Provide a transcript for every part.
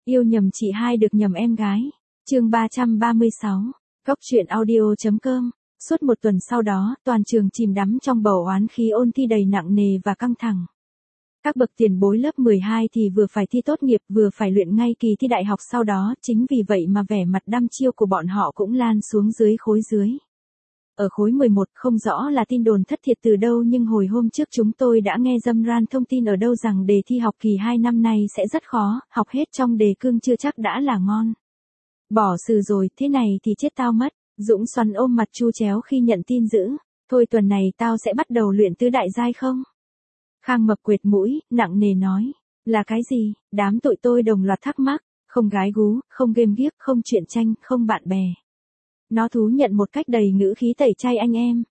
Yêu nhầm chị hai được nhầm em gái. Chương 336. Cốc truyện audio.com. Suốt một tuần sau đó, toàn trường chìm đắm trong bầu oán khí ôn thi đầy nặng nề và căng thẳng. Các bậc tiền bối lớp 12 thì vừa phải thi tốt nghiệp vừa phải luyện ngay kỳ thi đại học sau đó, chính vì vậy mà vẻ mặt đăm chiêu của bọn họ cũng lan xuống dưới khối dưới. Ở khối 11 không rõ là tin đồn thất thiệt từ đâu, nhưng hồi hôm trước chúng tôi đã nghe râm ran thông tin ở đâu rằng đề thi học kỳ 2 năm nay sẽ rất khó, học hết trong đề cương chưa chắc đã là ngon. Bỏ xử rồi, thế này thì chết tao mất. Dũng xoắn ôm mặt chu chéo khi nhận tin dữ. Thôi tuần này tao sẽ bắt đầu luyện tứ đại giai không? Khang Mập quệt mũi, nặng nề nói. Là cái gì? Đám tụi tôi đồng loạt thắc mắc. Không gái gú, không game ghiếc, không truyện tranh, không bạn bè. Nó thú nhận một cách đầy ngữ khí tẩy chay anh em.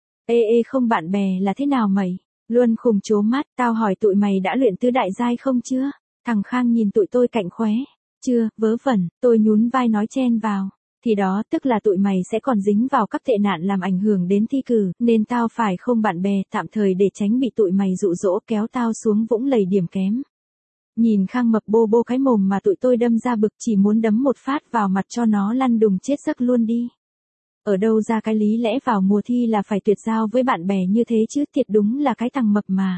Ê không bạn bè là thế nào mày? Luân khùng trố mắt, tao hỏi tụi mày đã luyện tứ đại giai không chưa? Thằng Khang nhìn tụi tôi cạnh khóe. Chưa, vớ vẩn, tôi nhún vai nói chen vào. Thì đó, tức là tụi mày sẽ còn dính vào các tệ nạn làm ảnh hưởng đến thi cử, nên tao phải không bạn bè tạm thời để tránh bị tụi mày dụ dỗ kéo tao xuống vũng lầy điểm kém. Nhìn Khang Mập bô bô cái mồm mà tụi tôi đâm ra bực, chỉ muốn đấm một phát vào mặt cho nó lăn đùng chết giấc luôn đi. Ở đâu ra cái lý lẽ vào mùa thi là phải tuyệt giao với bạn bè như thế chứ, thiệt đúng là cái thằng Mập mà.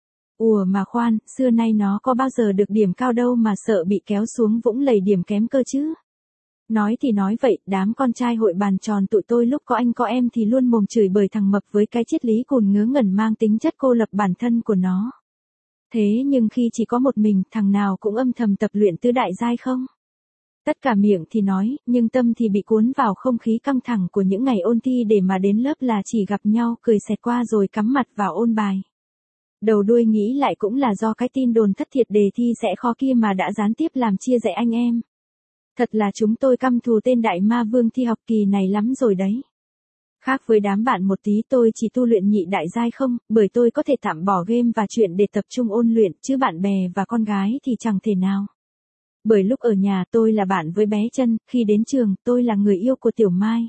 Ủa mà khoan, xưa nay nó có bao giờ được điểm cao đâu mà sợ bị kéo xuống vũng lầy điểm kém cơ chứ. Nói thì nói vậy, đám con trai hội bàn tròn tụi tôi lúc có anh có em thì luôn mồm chửi bới thằng Mập với cái triết lý cùn ngớ ngẩn mang tính chất cô lập bản thân của nó. Thế nhưng khi chỉ có một mình, thằng nào cũng âm thầm tập luyện tứ đại giai không? Tất cả miệng thì nói, nhưng tâm thì bị cuốn vào không khí căng thẳng của những ngày ôn thi, để mà đến lớp là chỉ gặp nhau, cười xẹt qua rồi cắm mặt vào ôn bài. Đầu đuôi nghĩ lại cũng là do cái tin đồn thất thiệt đề thi sẽ khó kia mà đã gián tiếp làm chia rẽ anh em. Thật là chúng tôi căm thù tên đại ma vương thi học kỳ này lắm rồi đấy. Khác với đám bạn một tí, tôi chỉ tu luyện nhị đại giai không, bởi tôi có thể tạm bỏ game và chuyện để tập trung ôn luyện, chứ bạn bè và con gái thì chẳng thể nào. Bởi lúc ở nhà tôi là bạn với bé Chân, khi đến trường tôi là người yêu của Tiểu Mai.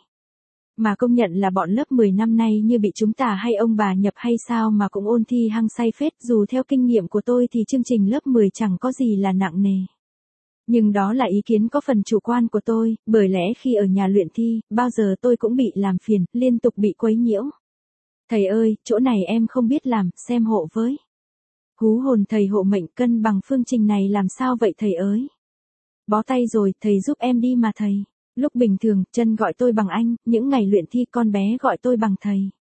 Mà công nhận là bọn lớp 10 năm nay như bị chúng ta hay ông bà nhập hay sao mà cũng ôn thi hăng say phết, dù theo kinh nghiệm của tôi thì chương trình lớp 10 chẳng có gì là nặng nề. Nhưng đó là ý kiến có phần chủ quan của tôi, bởi lẽ khi ở nhà luyện thi, bao giờ tôi cũng bị làm phiền, liên tục bị quấy nhiễu. Thầy ơi, chỗ này em không biết làm, xem hộ với. Hú hồn thầy hộ mệnh, cân bằng phương trình này làm sao vậy thầy ơi? Bó tay rồi, thầy giúp em đi mà thầy. Lúc bình thường, Chân gọi tôi bằng anh, những ngày luyện thi con bé gọi tôi bằng thầy.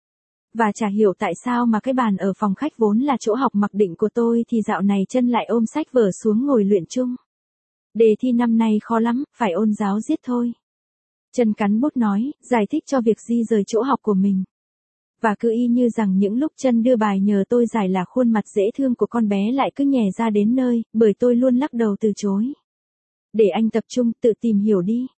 Và chả hiểu tại sao mà cái bàn ở phòng khách vốn là chỗ học mặc định của tôi thì dạo này Chân lại ôm sách vở xuống ngồi luyện chung. Đề thi năm nay khó lắm, phải ôn giáo giết thôi. Chân cắn bút nói, giải thích cho việc di rời chỗ học của mình. Và cứ y như rằng những lúc Chân đưa bài nhờ tôi giải là khuôn mặt dễ thương của con bé lại cứ nhè ra đến nơi, bởi tôi luôn lắc đầu từ chối. Để anh tập trung, tự tìm hiểu đi.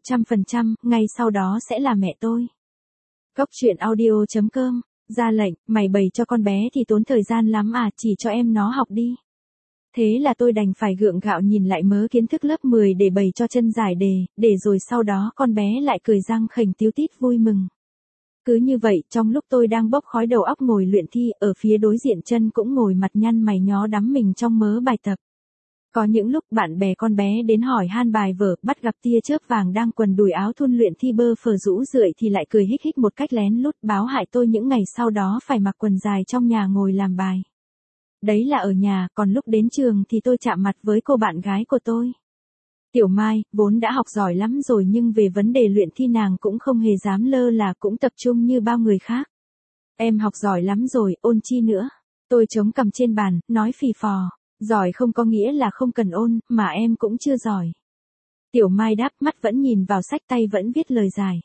100%, ngay sau đó sẽ là mẹ tôi. Cốc truyện audio.com. Ra lệnh, mày bày cho con bé thì tốn thời gian lắm à, chỉ cho em nó học đi. Thế là tôi đành phải gượng gạo nhìn lại mớ kiến thức lớp 10 để bày cho Chân giải đề, để rồi sau đó con bé lại cười răng khểnh tíu tít vui mừng. Cứ như vậy, trong lúc tôi đang bốc khói đầu óc ngồi luyện thi, ở phía đối diện Chân cũng ngồi mặt nhăn mày nhó đắm mình trong mớ bài tập. Có những lúc bạn bè con bé đến hỏi han bài vở, bắt gặp tia chớp vàng đang quần đùi áo thun luyện thi bơ phờ rũ rượi thì lại cười hích hích một cách lén lút, báo hại tôi những ngày sau đó phải mặc quần dài trong nhà ngồi làm bài. Đấy là ở nhà, còn lúc đến trường thì tôi chạm mặt với cô bạn gái của tôi. Tiểu Mai, vốn đã học giỏi lắm rồi nhưng về vấn đề luyện thi nàng cũng không hề dám lơ là, cũng tập trung như bao người khác. Em học giỏi lắm rồi, ôn chi nữa. Tôi chống cằm trên bàn, nói phì phò. Giỏi không có nghĩa là không cần ôn, mà em cũng chưa giỏi. Tiểu Mai đáp, mắt vẫn nhìn vào sách, tay vẫn viết lời giải.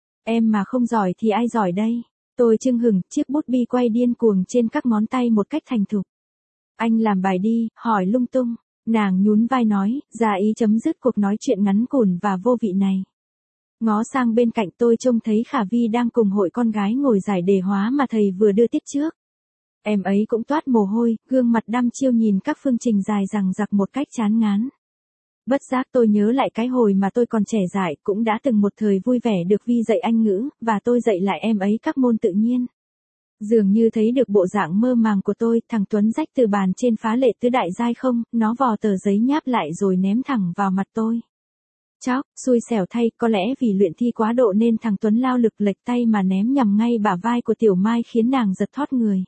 Em mà không giỏi thì ai giỏi đây? Tôi chưng hửng, chiếc bút bi quay điên cuồng trên các ngón tay một cách thành thục. Anh làm bài đi, hỏi lung tung. Nàng nhún vai nói, ra ý chấm dứt cuộc nói chuyện ngắn ngủn và vô vị này. Ngó sang bên cạnh tôi trông thấy Khả Vi đang cùng hội con gái ngồi giải đề hóa mà thầy vừa đưa tiết trước. Em ấy cũng toát mồ hôi, gương mặt đăm chiêu nhìn các phương trình dài dằng dặc một cách chán ngán. Bất giác tôi nhớ lại cái hồi mà tôi còn trẻ dại, cũng đã từng một thời vui vẻ được Vi dạy Anh ngữ, và tôi dạy lại em ấy các môn tự nhiên. Dường như thấy được bộ dạng mơ màng của tôi, thằng Tuấn rách từ bàn trên phá lệ tứ đại giai không, nó vò tờ giấy nháp lại rồi ném thẳng vào mặt tôi. Chóc, xui xẻo thay, có lẽ vì luyện thi quá độ nên thằng Tuấn lao lực lệch tay mà ném nhằm ngay bả vai của Tiểu Mai khiến nàng giật thót người.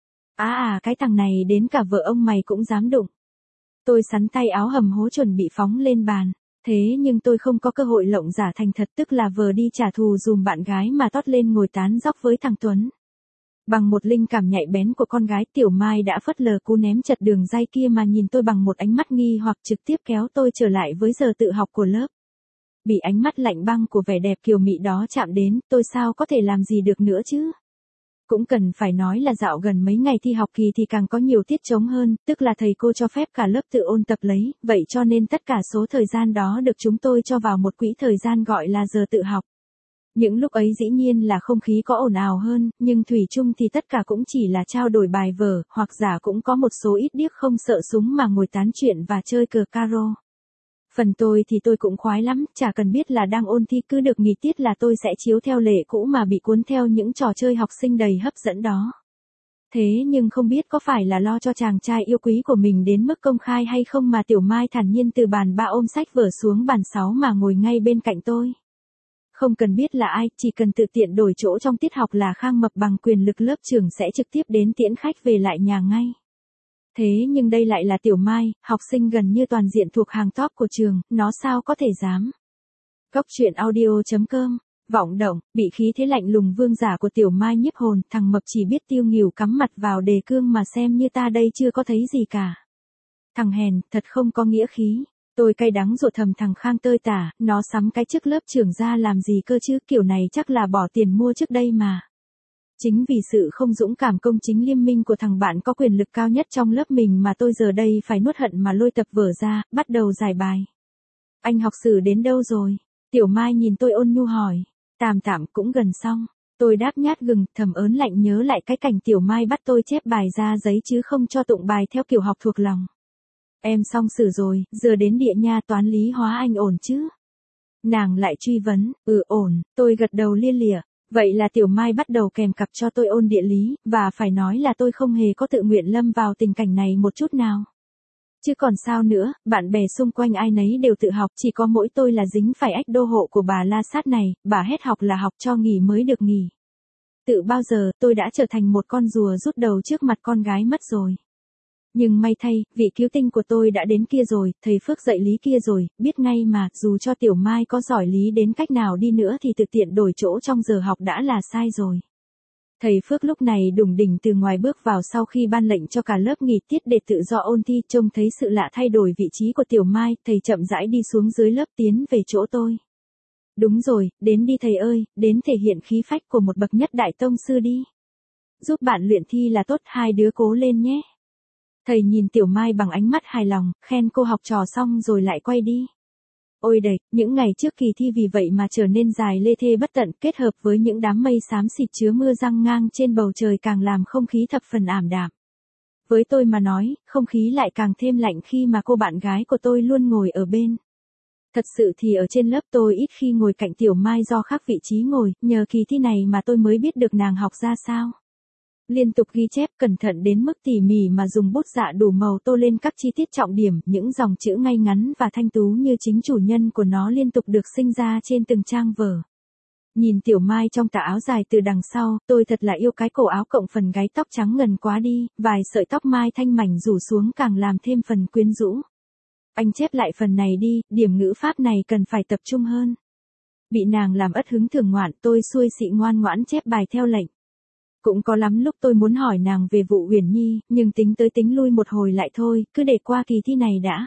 Cái thằng này đến cả vợ ông mày cũng dám đụng. Tôi sắn tay áo hầm hố chuẩn bị phóng lên bàn. Thế nhưng tôi không có cơ hội lộng giả thành thật, tức là vờ đi trả thù dùm bạn gái mà tót lên ngồi tán dóc với thằng Tuấn. Bằng một linh cảm nhạy bén của con gái, Tiểu Mai đã phớt lờ cú ném chật đường dây kia mà nhìn tôi bằng một ánh mắt nghi hoặc, trực tiếp kéo tôi trở lại với giờ tự học của lớp. Bị ánh mắt lạnh băng của vẻ đẹp kiều mị đó chạm đến, tôi sao có thể làm gì được nữa chứ? Cũng cần phải nói là dạo gần mấy ngày thi học kỳ thì càng có nhiều tiết trống hơn, tức là thầy cô cho phép cả lớp tự ôn tập lấy, vậy cho nên tất cả số thời gian đó được chúng tôi cho vào một quỹ thời gian gọi là giờ tự học. Những lúc ấy dĩ nhiên là không khí có ồn ào hơn, nhưng thủy chung thì tất cả cũng chỉ là trao đổi bài vở, hoặc giả cũng có một số ít điếc không sợ súng mà ngồi tán chuyện và chơi cờ caro. Phần tôi thì tôi cũng khoái lắm, chả cần biết là đang ôn thi, cứ được nghỉ tiết là tôi sẽ chiếu theo lệ cũ mà bị cuốn theo những trò chơi học sinh đầy hấp dẫn đó. Thế nhưng không biết có phải là lo cho chàng trai yêu quý của mình đến mức công khai hay không mà Tiểu Mai thản nhiên từ bàn 3 ôm sách vở xuống bàn 6 mà ngồi ngay bên cạnh tôi. Không cần biết là ai, chỉ cần tự tiện đổi chỗ trong tiết học là Khang Mập bằng quyền lực lớp trưởng sẽ trực tiếp đến tiễn khách về lại nhà ngay. Thế nhưng đây lại là Tiểu Mai, học sinh gần như toàn diện thuộc hàng top của trường, nó sao có thể dám. Góc truyện audio.com, vọng động, bị khí thế lạnh lùng vương giả của Tiểu Mai nhiếp hồn, thằng Mập chỉ biết tiêu nghỉu cắm mặt vào đề cương mà xem như ta đây chưa có thấy gì cả. Thằng hèn, thật không có nghĩa khí. Tôi cay đắng ruột thầm thằng Khang tơi tả, nó sắm cái chức lớp trưởng ra làm gì cơ chứ, kiểu này chắc là bỏ tiền mua trước đây mà. Chính vì sự không dũng cảm công chính liêm minh của thằng bạn có quyền lực cao nhất trong lớp mình mà tôi giờ đây phải nuốt hận mà lôi tập vở ra, bắt đầu giải bài. Anh học sử đến đâu rồi? Tiểu Mai nhìn tôi ôn nhu hỏi. Tạm cũng gần xong. Tôi đáp nhát gừng, thầm ớn lạnh nhớ lại cái cảnh Tiểu Mai bắt tôi chép bài ra giấy chứ không cho tụng bài theo kiểu học thuộc lòng. Em xong sử rồi, giờ đến địa nha, toán lý hóa anh ổn chứ? Nàng lại truy vấn, ổn, tôi gật đầu lia lịa. Vậy là Tiểu Mai bắt đầu kèm cặp cho tôi ôn địa lý, và phải nói là tôi không hề có tự nguyện lâm vào tình cảnh này một chút nào. Chứ còn sao nữa, bạn bè xung quanh ai nấy đều tự học, chỉ có mỗi tôi là dính phải ách đô hộ của bà La Sát này, bà hết học là học cho nghỉ mới được nghỉ. Tự bao giờ tôi đã trở thành một con rùa rút đầu trước mặt con gái mất rồi. Nhưng may thay, vị cứu tinh của tôi đã đến kia rồi, thầy Phước dạy lý kia rồi, biết ngay mà, dù cho Tiểu Mai có giỏi lý đến cách nào đi nữa thì tự tiện đổi chỗ trong giờ học đã là sai rồi. Thầy Phước lúc này đủng đỉnh từ ngoài bước vào sau khi ban lệnh cho cả lớp nghỉ tiết để tự do ôn thi, trông thấy sự lạ thay đổi vị trí của Tiểu Mai, thầy chậm rãi đi xuống dưới lớp tiến về chỗ tôi. Đúng rồi, đến đi thầy ơi, đến thể hiện khí phách của một bậc nhất đại tông sư đi. Giúp bạn luyện thi là tốt, hai đứa cố lên nhé. Thầy nhìn Tiểu Mai bằng ánh mắt hài lòng, khen cô học trò xong rồi lại quay đi. Ôi đời, những ngày trước kỳ thi vì vậy mà trở nên dài lê thê bất tận, kết hợp với những đám mây xám xịt chứa mưa răng ngang trên bầu trời càng làm không khí thập phần ảm đạm. Với tôi mà nói, không khí lại càng thêm lạnh khi mà cô bạn gái của tôi luôn ngồi ở bên. Thật sự thì ở trên lớp tôi ít khi ngồi cạnh Tiểu Mai do khác vị trí ngồi, nhờ kỳ thi này mà tôi mới biết được nàng học ra sao. Liên tục ghi chép cẩn thận đến mức tỉ mỉ mà dùng bút dạ đủ màu tô lên các chi tiết trọng điểm, những dòng chữ ngay ngắn và thanh tú như chính chủ nhân của nó liên tục được sinh ra trên từng trang vở. Nhìn Tiểu Mai trong tà áo dài từ đằng sau, tôi thật là yêu cái cổ áo cộng phần gáy tóc trắng ngần quá đi, vài sợi tóc mai thanh mảnh rủ xuống càng làm thêm phần quyến rũ. Anh chép lại phần này đi, điểm ngữ pháp này cần phải tập trung hơn. Bị nàng làm ất hứng thưởng ngoạn, tôi xuôi xị ngoan ngoãn chép bài theo lệnh. Cũng có lắm lúc tôi muốn hỏi nàng về vụ Uyển Nhi, nhưng tính tới tính lui một hồi lại thôi, cứ để qua kỳ thi này đã.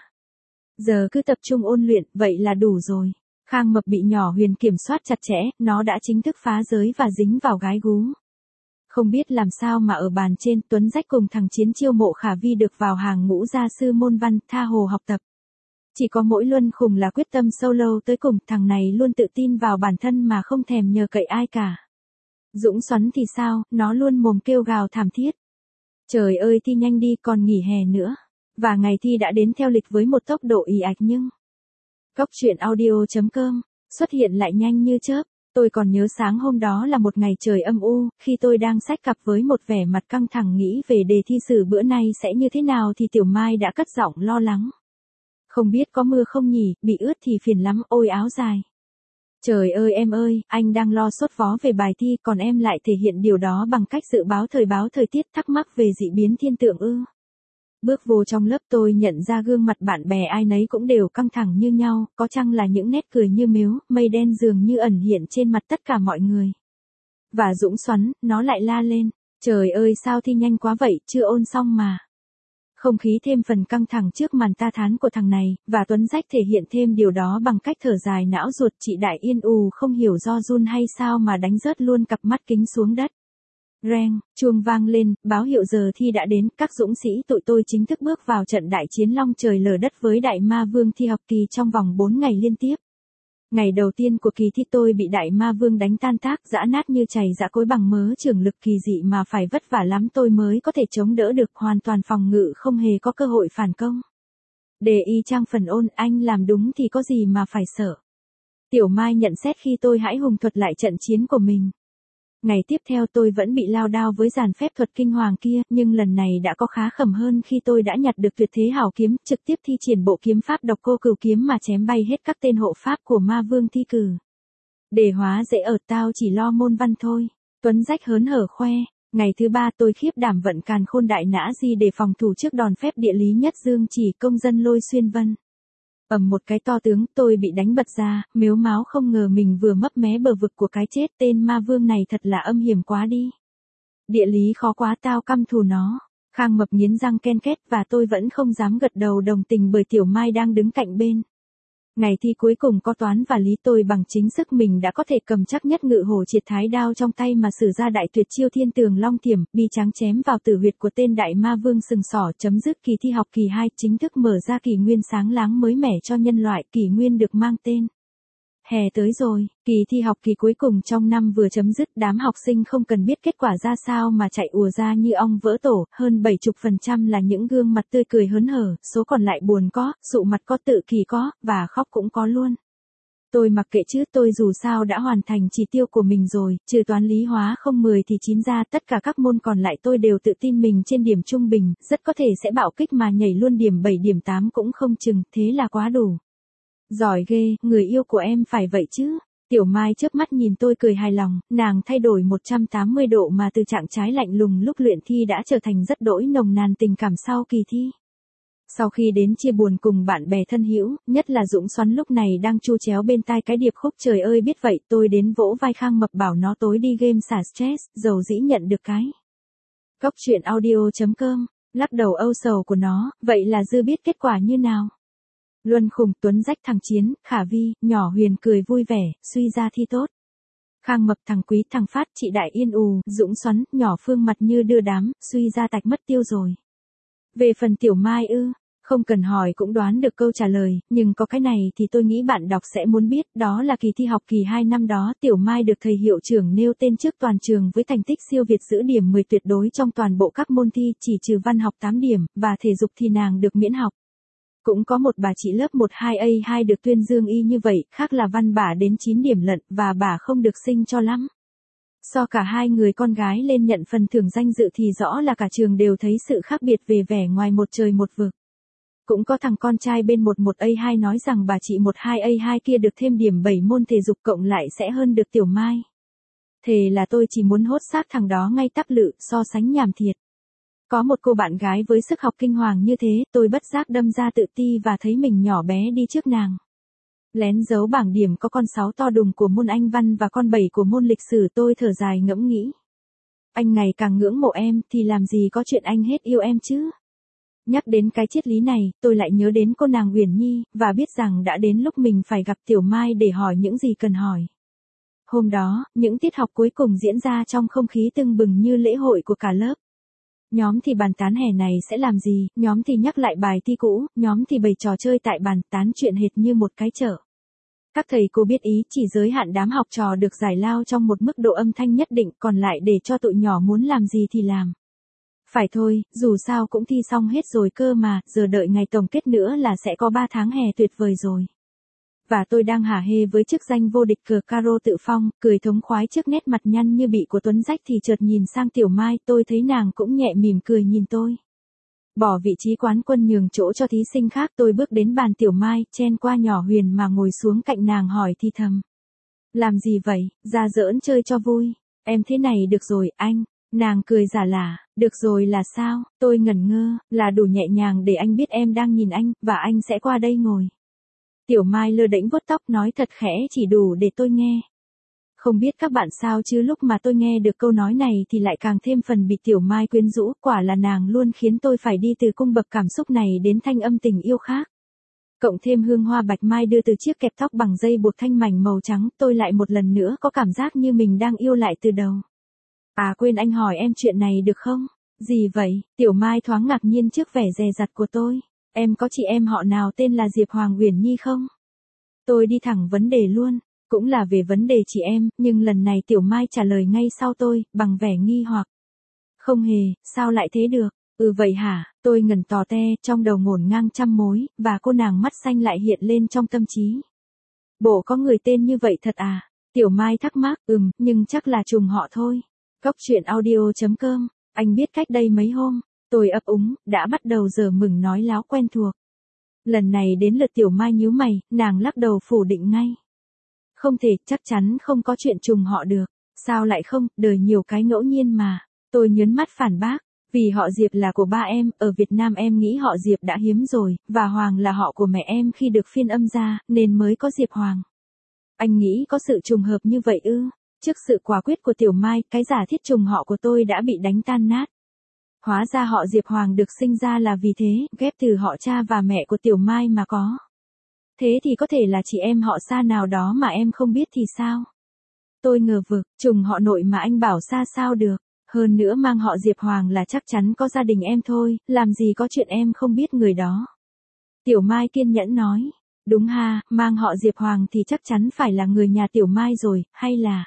Giờ cứ tập trung ôn luyện, vậy là đủ rồi. Khang Mập bị nhỏ Huyền kiểm soát chặt chẽ, nó đã chính thức phá giới và dính vào gái gú. Không biết làm sao mà ở bàn trên, Tuấn Rách cùng thằng Chiến Chiêu Mộ Khả Vi được vào hàng ngũ gia sư môn văn, tha hồ học tập. Chỉ có mỗi Luân Khùng là quyết tâm solo tới cùng, thằng này luôn tự tin vào bản thân mà không thèm nhờ cậy ai cả. Dũng Xoắn thì sao, nó luôn mồm kêu gào thảm thiết. Trời ơi thi nhanh đi, còn nghỉ hè nữa. Và ngày thi đã đến theo lịch với một tốc độ ì ạch nhưng. Góc truyện audio.com, xuất hiện lại nhanh như chớp. Tôi còn nhớ sáng hôm đó là một ngày trời âm u, khi tôi đang xách cặp với một vẻ mặt căng thẳng nghĩ về đề thi sử bữa nay sẽ như thế nào thì Tiểu Mai đã cất giọng lo lắng. Không biết có mưa không nhỉ, bị ướt thì phiền lắm, ôi áo dài. Trời ơi em ơi, anh đang lo sốt vó về bài thi còn em lại thể hiện điều đó bằng cách dự báo thời tiết thắc mắc về dị biến thiên tượng ư. Bước vô trong lớp tôi nhận ra gương mặt bạn bè ai nấy cũng đều căng thẳng như nhau, có chăng là những nét cười như mếu, mây đen dường như ẩn hiện trên mặt tất cả mọi người. Và Dũng xoắn, nó lại la lên, trời ơi sao thi nhanh quá vậy, chưa ôn xong mà. Không khí thêm phần căng thẳng trước màn ta thán của thằng này, và Tuấn Rách thể hiện thêm điều đó bằng cách thở dài não ruột. Chị Đại Yên không hiểu do run hay sao mà đánh rớt luôn cặp mắt kính xuống đất. Reng, chuông vang lên, báo hiệu giờ thi đã đến, các dũng sĩ tụi tôi chính thức bước vào trận đại chiến long trời lở đất với Đại Ma Vương thi học kỳ trong vòng 4 ngày liên tiếp. Ngày đầu tiên của kỳ thi tôi bị Đại Ma Vương đánh tan tác giã nát như chày giã cối bằng mớ trưởng lực kỳ dị mà phải vất vả lắm tôi mới có thể chống đỡ được, hoàn toàn phòng ngự không hề có cơ hội phản công. Đề y trang phần ôn, anh làm đúng thì có gì mà phải sợ. Tiểu Mai nhận xét khi tôi hãi hùng thuật lại trận chiến của mình. Ngày tiếp theo tôi vẫn bị lao đao với dàn phép thuật kinh hoàng kia, nhưng lần này đã có khá khẩm hơn khi tôi đã nhặt được tuyệt thế hảo kiếm, trực tiếp thi triển bộ kiếm pháp độc cô cửu kiếm mà chém bay hết các tên hộ pháp của ma vương thi cử. Để hóa dễ ở tao chỉ lo môn văn thôi. Tuấn Rách hớn hở khoe. Ngày thứ 3 tôi khiếp đảm vận càn khôn đại nã di để phòng thủ trước đòn phép địa lý nhất dương chỉ công dân lôi xuyên vân. Ầm một cái to tướng, tôi bị đánh bật ra, mếu máo không ngờ mình vừa mấp mé bờ vực của cái chết, tên ma vương này thật là âm hiểm quá đi. Địa lý khó quá, tao căm thù nó. Khang Mập nghiến răng ken két và tôi vẫn không dám gật đầu đồng tình bởi Tiểu Mai đang đứng cạnh bên. Ngày thi cuối cùng có toán và lý, tôi bằng chính sức mình đã có thể cầm chắc nhất ngự hổ triệt thái đao trong tay mà sử ra đại tuyệt chiêu thiên tường long thiểm, bi tráng chém vào tử huyệt của tên đại ma vương sừng sỏ, chấm dứt kỳ thi học kỳ 2, chính thức mở ra kỷ nguyên sáng láng mới mẻ cho nhân loại. Kỷ nguyên được mang tên hè tới rồi, kỳ thi học kỳ cuối cùng trong năm vừa chấm dứt, đám học sinh không cần biết kết quả ra sao mà chạy ùa ra như ong vỡ tổ, hơn 70% là những gương mặt tươi cười hớn hở, số còn lại buồn có, sụ mặt có, tự kỷ có, và khóc cũng có luôn. Tôi mặc kệ chứ, tôi dù sao đã hoàn thành chỉ tiêu của mình rồi, trừ toán lý hóa không 10 thì 9 ra, tất cả các môn còn lại tôi đều tự tin mình trên điểm trung bình, rất có thể sẽ bạo kích mà nhảy luôn điểm 7 điểm 8 cũng không chừng, thế là quá đủ. Giỏi ghê, người yêu của em phải vậy chứ. Tiểu Mai chớp mắt nhìn tôi cười hài lòng, nàng thay đổi 180 độ mà từ trạng trái lạnh lùng lúc luyện thi đã trở thành rất đỗi nồng nàn tình cảm sau kỳ thi. Sau khi đến chia buồn cùng bạn bè thân hữu, nhất là Dũng Xoắn lúc này đang chu chéo bên tai cái điệp khúc trời ơi biết vậy, tôi đến vỗ vai Khang Mập bảo nó tối đi game xả stress, dầu dĩ nhận được cái. Góc truyện audio.com, lắc đầu âu sầu của nó, vậy là dư biết kết quả như nào. Luân Khùng, Tuấn Rách thằng Chiến, Khả Vi, nhỏ Huyền cười vui vẻ, suy ra thi tốt. Khang Mập thằng Quý, thằng Phát, chị Đại Yên Dũng Xoắn, nhỏ Phương mặt như đưa đám, suy ra tạch mất tiêu rồi. Về phần Tiểu Mai không cần hỏi cũng đoán được câu trả lời, nhưng có cái này thì tôi nghĩ bạn đọc sẽ muốn biết, đó là kỳ thi học kỳ 2 năm đó Tiểu Mai được thầy hiệu trưởng nêu tên trước toàn trường với thành tích siêu việt giữ điểm 10 tuyệt đối trong toàn bộ các môn thi, chỉ trừ văn học 8 điểm, và thể dục thì nàng được miễn học. Cũng có một bà chị lớp 12A2 được tuyên dương y như vậy, khác là văn bả đến 9 điểm lận, và bả không được xinh cho lắm. So cả hai người con gái lên nhận phần thưởng danh dự thì rõ là cả trường đều thấy sự khác biệt về vẻ ngoài một trời một vực. Cũng có thằng con trai bên 11A2 nói rằng bà chị 12A2 kia được thêm điểm 7 môn thể dục cộng lại sẽ hơn được Tiểu Mai. Thế là tôi chỉ muốn hốt xác thằng đó ngay tắp lự, so sánh nhảm thiệt. Có một cô bạn gái với sức học kinh hoàng như thế, tôi bất giác đâm ra tự ti và thấy mình nhỏ bé đi trước nàng. Lén giấu bảng điểm có con 6 to đùng của môn Anh văn và con 7 của môn lịch sử, tôi thở dài ngẫm nghĩ. Anh ngày càng ngưỡng mộ em thì làm gì có chuyện anh hết yêu em chứ. Nhắc đến cái triết lý này, tôi lại nhớ đến cô nàng Uyển Nhi, và biết rằng đã đến lúc mình phải gặp Tiểu Mai để hỏi những gì cần hỏi. Hôm đó, những tiết học cuối cùng diễn ra trong không khí tưng bừng như lễ hội của cả lớp. Nhóm thì bàn tán hè này sẽ làm gì, nhóm thì nhắc lại bài thi cũ, nhóm thì bày trò chơi tại bàn, tán chuyện hệt như một cái chợ. Các thầy cô biết ý, chỉ giới hạn đám học trò được giải lao trong một mức độ âm thanh nhất định, còn lại để cho tụi nhỏ muốn làm gì thì làm. Phải thôi, dù sao cũng thi xong hết rồi cơ mà, giờ đợi ngày tổng kết nữa là sẽ có 3 tháng hè tuyệt vời rồi. Và tôi đang hả hê với chức danh vô địch cờ caro tự phong, cười thống khoái trước nét mặt nhăn như bị của Tuấn rách thì chợt nhìn sang Tiểu Mai, tôi thấy nàng cũng nhẹ mỉm cười nhìn tôi. Bỏ vị trí quán quân nhường chỗ cho thí sinh khác, tôi bước đến bàn Tiểu Mai, chen qua nhỏ Huyền mà ngồi xuống cạnh nàng hỏi thì thầm. Làm gì vậy, ra giỡn chơi cho vui. Em thế này được rồi, anh. Nàng cười giả lả, được rồi là sao, tôi ngẩn ngơ, là đủ nhẹ nhàng để anh biết em đang nhìn anh, và anh sẽ qua đây ngồi. Tiểu Mai lơ đễnh vuốt tóc nói thật khẽ chỉ đủ để tôi nghe. Không biết các bạn sao chứ lúc mà tôi nghe được câu nói này thì lại càng thêm phần bị Tiểu Mai quyến rũ, quả là nàng luôn khiến tôi phải đi từ cung bậc cảm xúc này đến thanh âm tình yêu khác. Cộng thêm hương hoa bạch mai đưa từ chiếc kẹp tóc bằng dây buộc thanh mảnh màu trắng, tôi lại một lần nữa có cảm giác như mình đang yêu lại từ đầu. À quên anh hỏi em chuyện này được không? Gì vậy? Tiểu Mai thoáng ngạc nhiên trước vẻ dè dặt của tôi. Em có chị em họ nào tên là Diệp Hoàng Uyển Nhi không? Tôi đi thẳng vấn đề luôn. Cũng là về vấn đề chị em, nhưng lần này Tiểu Mai trả lời ngay sau tôi, bằng vẻ nghi hoặc. Không hề, sao lại thế được? Vậy hả, tôi ngẩn tò te, trong đầu ngổn ngang trăm mối, và cô nàng mắt xanh lại hiện lên trong tâm trí. Bộ có người tên như vậy thật à? Tiểu Mai thắc mắc, nhưng chắc là trùng họ thôi. Cốc truyện audio.com, anh biết cách đây mấy hôm, tôi ấp úng, đã bắt đầu giờ mừng nói láo quen thuộc. Lần này đến lượt Tiểu Mai nhíu mày, nàng lắc đầu phủ định ngay. Không thể, chắc chắn không có chuyện trùng họ được. Sao lại không, đời nhiều cái ngẫu nhiên mà. Tôi nhớn mắt phản bác. Vì họ Diệp là của ba em, ở Việt Nam em nghĩ họ Diệp đã hiếm rồi, và Hoàng là họ của mẹ em khi được phiên âm ra, nên mới có Diệp Hoàng. Anh nghĩ có sự trùng hợp như vậy ư? Trước sự quả quyết của Tiểu Mai, cái giả thiết trùng họ của tôi đã bị đánh tan nát. Hóa ra họ Diệp Hoàng được sinh ra là vì thế, ghép từ họ cha và mẹ của Tiểu Mai mà có. Thế thì có thể là chị em họ xa nào đó mà em không biết thì sao? Tôi ngờ vực, trùng họ nội mà anh bảo xa sao được. Hơn nữa mang họ Diệp Hoàng là chắc chắn có gia đình em thôi, làm gì có chuyện em không biết người đó. Tiểu Mai kiên nhẫn nói, đúng ha, mang họ Diệp Hoàng thì chắc chắn phải là người nhà Tiểu Mai rồi, hay là...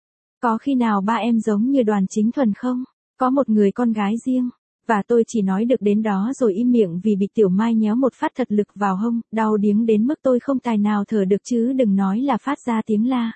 Có khi nào ba em giống như Đoàn Chính Thuần không? Có một người con gái riêng. Và tôi chỉ nói được đến đó rồi im miệng vì bị Tiểu Mai nhéo một phát thật lực vào hông, đau điếng đến mức tôi không tài nào thở được chứ đừng nói là phát ra tiếng la.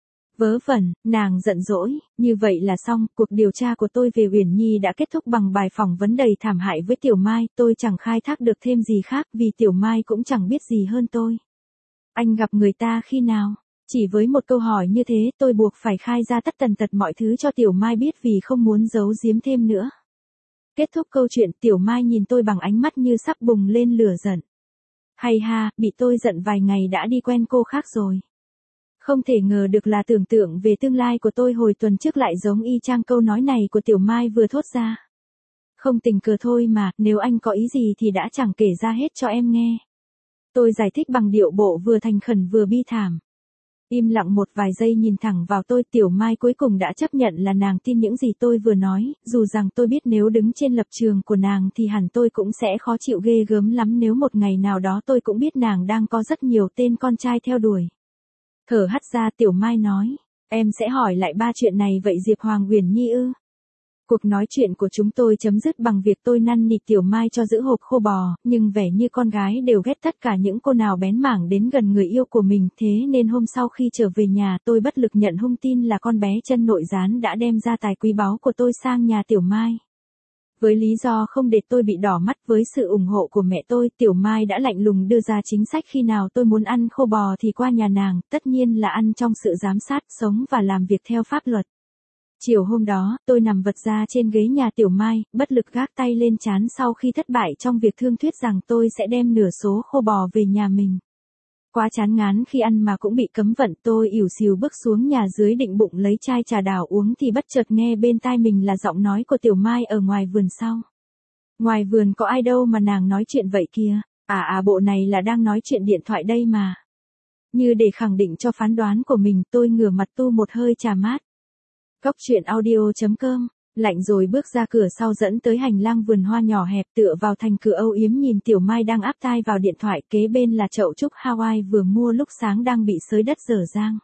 Vớ vẩn, nàng giận dỗi, như vậy là xong, cuộc điều tra của tôi về Uyển Nhi đã kết thúc bằng bài phỏng vấn đầy thảm hại với Tiểu Mai, tôi chẳng khai thác được thêm gì khác vì Tiểu Mai cũng chẳng biết gì hơn tôi. Anh gặp người ta khi nào? Chỉ với một câu hỏi như thế tôi buộc phải khai ra tất tần tật mọi thứ cho Tiểu Mai biết vì không muốn giấu giếm thêm nữa. Kết thúc câu chuyện Tiểu Mai nhìn tôi bằng ánh mắt như sắp bùng lên lửa giận. Hay ha, bị tôi giận vài ngày đã đi quen cô khác rồi. Không thể ngờ được là tưởng tượng về tương lai của tôi hồi tuần trước lại giống y chang câu nói này của Tiểu Mai vừa thốt ra. Không tình cờ thôi mà, nếu anh có ý gì thì đã chẳng kể ra hết cho em nghe. Tôi giải thích bằng điệu bộ vừa thành khẩn vừa bi thảm. Im lặng một vài giây nhìn thẳng vào tôi, Tiểu Mai cuối cùng đã chấp nhận là nàng tin những gì tôi vừa nói, dù rằng tôi biết nếu đứng trên lập trường của nàng thì hẳn tôi cũng sẽ khó chịu ghê gớm lắm nếu một ngày nào đó tôi cũng biết nàng đang có rất nhiều tên con trai theo đuổi. Thở hắt ra Tiểu Mai nói, em sẽ hỏi lại ba chuyện này vậy Diệp Hoàng Uyển Nhi ư? Cuộc nói chuyện của chúng tôi chấm dứt bằng việc tôi năn nỉ Tiểu Mai cho giữ hộp khô bò, nhưng vẻ như con gái đều ghét tất cả những cô nào bén mảng đến gần người yêu của mình, thế nên hôm sau khi trở về nhà tôi bất lực nhận hung tin là con bé chân nội gián đã đem gia tài quý báu của tôi sang nhà Tiểu Mai. Với lý do không để tôi bị đỏ mắt với sự ủng hộ của mẹ tôi, Tiểu Mai đã lạnh lùng đưa ra chính sách khi nào tôi muốn ăn khô bò thì qua nhà nàng, tất nhiên là ăn trong sự giám sát, sống và làm việc theo pháp luật. Chiều hôm đó, tôi nằm vật ra trên ghế nhà Tiểu Mai, bất lực gác tay lên trán sau khi thất bại trong việc thương thuyết rằng tôi sẽ đem nửa số khô bò về nhà mình. Quá chán ngán khi ăn mà cũng bị cấm vận, tôi ỉu xìu bước xuống nhà dưới định bụng lấy chai trà đào uống thì bất chợt nghe bên tai mình là giọng nói của Tiểu Mai ở ngoài vườn sau. Ngoài vườn có ai đâu mà nàng nói chuyện vậy kìa, bộ này là đang nói chuyện điện thoại đây mà. Như để khẳng định cho phán đoán của mình, tôi ngửa mặt tu một hơi trà mát. Cốc truyện audio.com, lạnh rồi bước ra cửa sau dẫn tới hành lang vườn hoa nhỏ hẹp tựa vào thành cửa âu yếm nhìn Tiểu Mai đang áp tai vào điện thoại, kế bên là chậu trúc Hawaii vừa mua lúc sáng đang bị xới đất dở dang.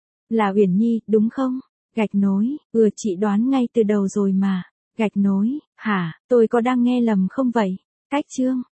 Là Uyển Nhi, đúng không? Gạch nối, chị đoán ngay từ đầu rồi mà. Gạch nối, hả, tôi có đang nghe lầm không vậy? Cách chương.